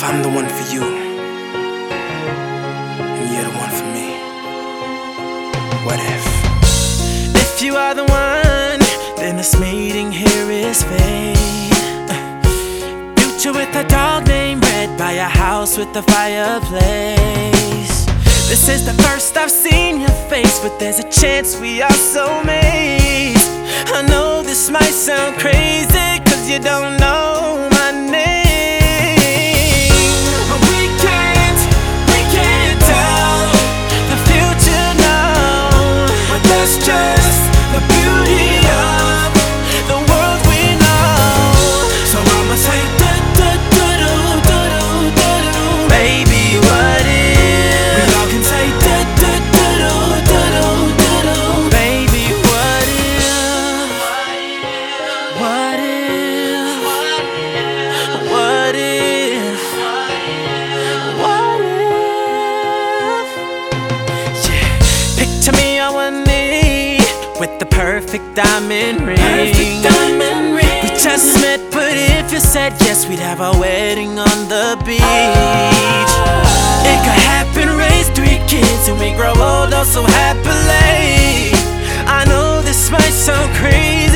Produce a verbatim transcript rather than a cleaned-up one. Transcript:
I'm the one for you, and you're the one for me. What if? If you are the one, then this meeting here is fate. Future with a dog named Red by a house with a fireplace. This is the first I've seen your face, but there's a chance we are soulmates. I know this might sound crazy, cause you don't know my name, but we can't, we can't tell the future now. But that's just the beauty of the world we know. So I'ma say do do do do do do do. Baby, what if we all can say do do do do do do do. Baby, what if? What if? What if? What if? Yeah. Picture me on one knee with the perfect diamond ring. Perfect diamond ring. We just met, but if you said yes, we'd have our wedding on the beach. It could happen, raise three kids, and we grow old oh so happily. I know this might sound crazy,